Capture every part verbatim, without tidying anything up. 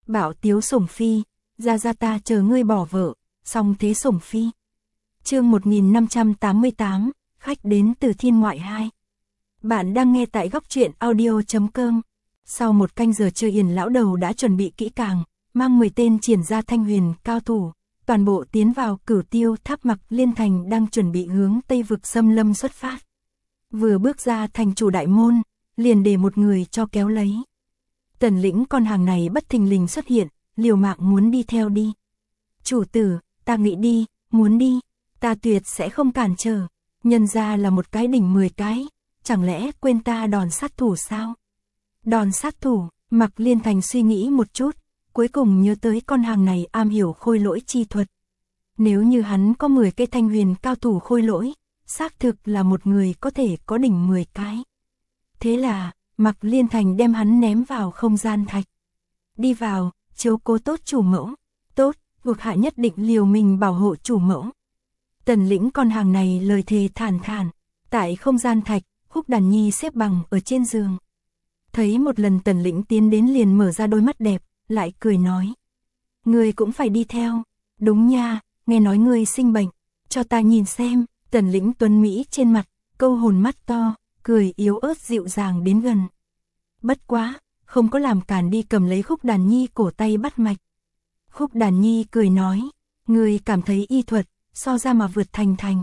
Bảo tiếu sủng phi, ra ra ta chờ ngươi bỏ vợ, xong thế sủng phi. Chương một nghìn năm trăm tám mươi tám, khách đến từ thiên ngoại hai. Bạn đang nghe tại góc truyện audio chấm com. Sau một canh giờ chơi Yển lão đầu đã chuẩn bị kỹ càng, mang mười tên triển gia thanh huyền cao thủ, toàn bộ tiến vào Cửu Tiêu Tháp. Mặc Liên Thành đang chuẩn bị hướng Tây vực xâm lâm xuất phát. Vừa bước ra thành chủ đại môn, liền để một người cho kéo lấy. Tần Lĩnh con hàng này bất thình lình xuất hiện, liều mạng muốn đi theo đi. Chủ tử, ta nghĩ đi, muốn đi, ta tuyệt sẽ không cản trở. Nhân ra là một cái đỉnh mười cái, chẳng lẽ quên ta đòn sát thủ sao? Đòn sát thủ, Mặc Liên Thành suy nghĩ một chút, cuối cùng nhớ tới con hàng này am hiểu khôi lỗi chi thuật. Nếu như hắn có mười cái thanh huyền cao thủ khôi lỗi, xác thực là một người có thể có đỉnh mười cái. Thế là, Mặc Liên Thành đem hắn ném vào không gian thạch. Đi vào, chiếu cố tốt chủ mẫu. Tốt, thuộc hạ nhất định liều mình bảo hộ chủ mẫu. Tần Lĩnh con hàng này lời thề thản thản. Tại không gian thạch, Khúc Đàn Nhi xếp bằng ở trên giường. Thấy một lần Tần Lĩnh tiến đến liền mở ra đôi mắt đẹp, lại cười nói. Ngươi cũng phải đi theo. Đúng nha, nghe nói ngươi sinh bệnh. Cho ta nhìn xem. Tần Lĩnh tuấn Mỹ trên mặt, câu hồn mắt to, cười yếu ớt dịu dàng đến gần. Bất quá, không có làm cản đi cầm lấy Khúc Đàn Nhi cổ tay bắt mạch. Khúc Đàn Nhi cười nói, ngươi cảm thấy y thuật, so ra mà vượt Thành Thành.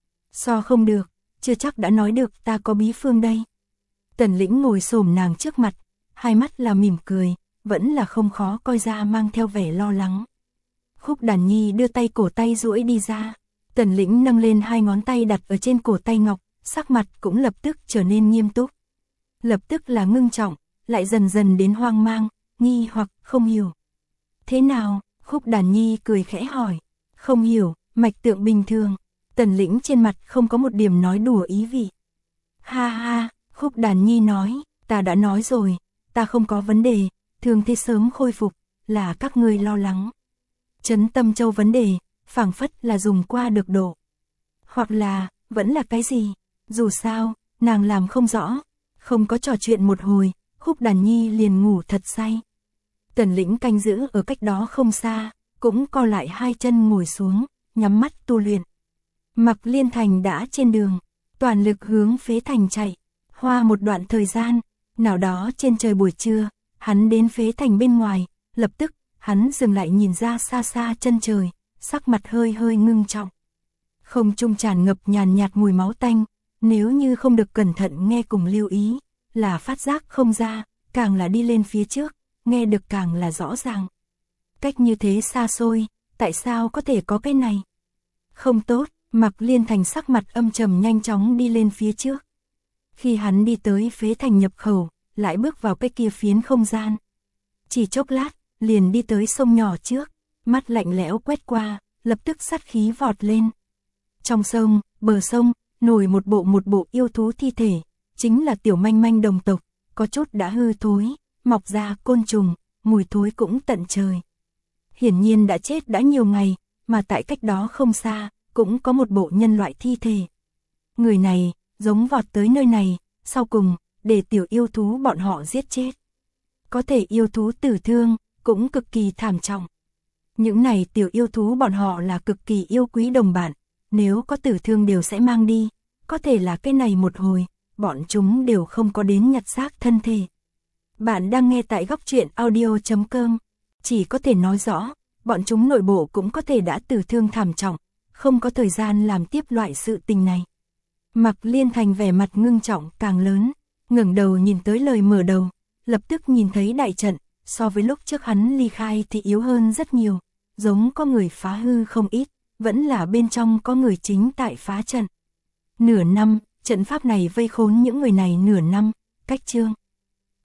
So không được, chưa chắc đã nói được ta có bí phương đây. Tần Lĩnh ngồi xổm nàng trước mặt, hai mắt là mỉm cười, vẫn là không khó coi ra mang theo vẻ lo lắng. Khúc Đàn Nhi đưa tay cổ tay duỗi đi ra. Tần Lĩnh nâng lên hai ngón tay đặt ở trên cổ tay ngọc, sắc mặt cũng lập tức trở nên nghiêm túc. Lập tức là ngưng trọng, lại dần dần đến hoang mang, nghi hoặc không hiểu. Thế nào? Khúc Đàn Nhi cười khẽ hỏi. Không hiểu, mạch tượng bình thường. Tần Lĩnh trên mặt không có một điểm nói đùa ý vị. Ha ha, Khúc Đàn Nhi nói, ta đã nói rồi, ta không có vấn đề, thường thế sớm khôi phục, là các ngươi lo lắng. Trấn Tâm Châu vấn đề, phảng phất là dùng qua được độ. Hoặc là, vẫn là cái gì? Dù sao, nàng làm không rõ, không có trò chuyện một hồi, Khúc Đàn Nhi liền ngủ thật say. Tần Lĩnh canh giữ ở cách đó không xa, cũng co lại hai chân ngồi xuống, nhắm mắt tu luyện. Mặc Liên Thành đã trên đường, toàn lực hướng Phế Thành chạy. Hoa một đoạn thời gian, nào đó trên trời buổi trưa, hắn đến Phế Thành bên ngoài, lập tức, hắn dừng lại nhìn ra xa xa chân trời, sắc mặt hơi hơi ngưng trọng. Không trung tràn ngập nhàn nhạt mùi máu tanh, nếu như không được cẩn thận nghe cùng lưu ý, là phát giác không ra, càng là đi lên phía trước, nghe được càng là rõ ràng. Cách như thế xa xôi, tại sao có thể có cái này? Không tốt, Mặc Liên Thành sắc mặt âm trầm nhanh chóng đi lên phía trước. Khi hắn đi tới Phế Thành nhập khẩu, lại bước vào cái kia phiến không gian. Chỉ chốc lát, liền đi tới sông nhỏ trước, mắt lạnh lẽo quét qua, lập tức sát khí vọt lên. Trong sông, bờ sông, nổi một bộ một bộ yêu thú thi thể, chính là tiểu manh manh đồng tộc, có chút đã hư thối, mọc ra côn trùng, mùi thối cũng tận trời. Hiển nhiên đã chết đã nhiều ngày, mà tại cách đó không xa, cũng có một bộ nhân loại thi thể. Người này, giống vọt tới nơi này, sau cùng, để tiểu yêu thú bọn họ giết chết. Có thể yêu thú tử thương, cũng cực kỳ thảm trọng. Những này tiểu yêu thú bọn họ là cực kỳ yêu quý đồng bạn, nếu có tử thương đều sẽ mang đi, có thể là cái này một hồi, bọn chúng đều không có đến nhặt xác thân thể. Bạn đang nghe tại góc truyện audio chấm com, chỉ có thể nói rõ, bọn chúng nội bộ cũng có thể đã tử thương thảm trọng, không có thời gian làm tiếp loại sự tình này. Mặc Liên Thành vẻ mặt ngưng trọng càng lớn, ngẩng đầu nhìn tới lời mở đầu, lập tức nhìn thấy đại trận, so với lúc trước hắn ly khai thì yếu hơn rất nhiều, giống có người phá hư không ít, vẫn là bên trong có người chính tại phá trận. Nửa năm, trận pháp này vây khốn những người này nửa năm, cách chương.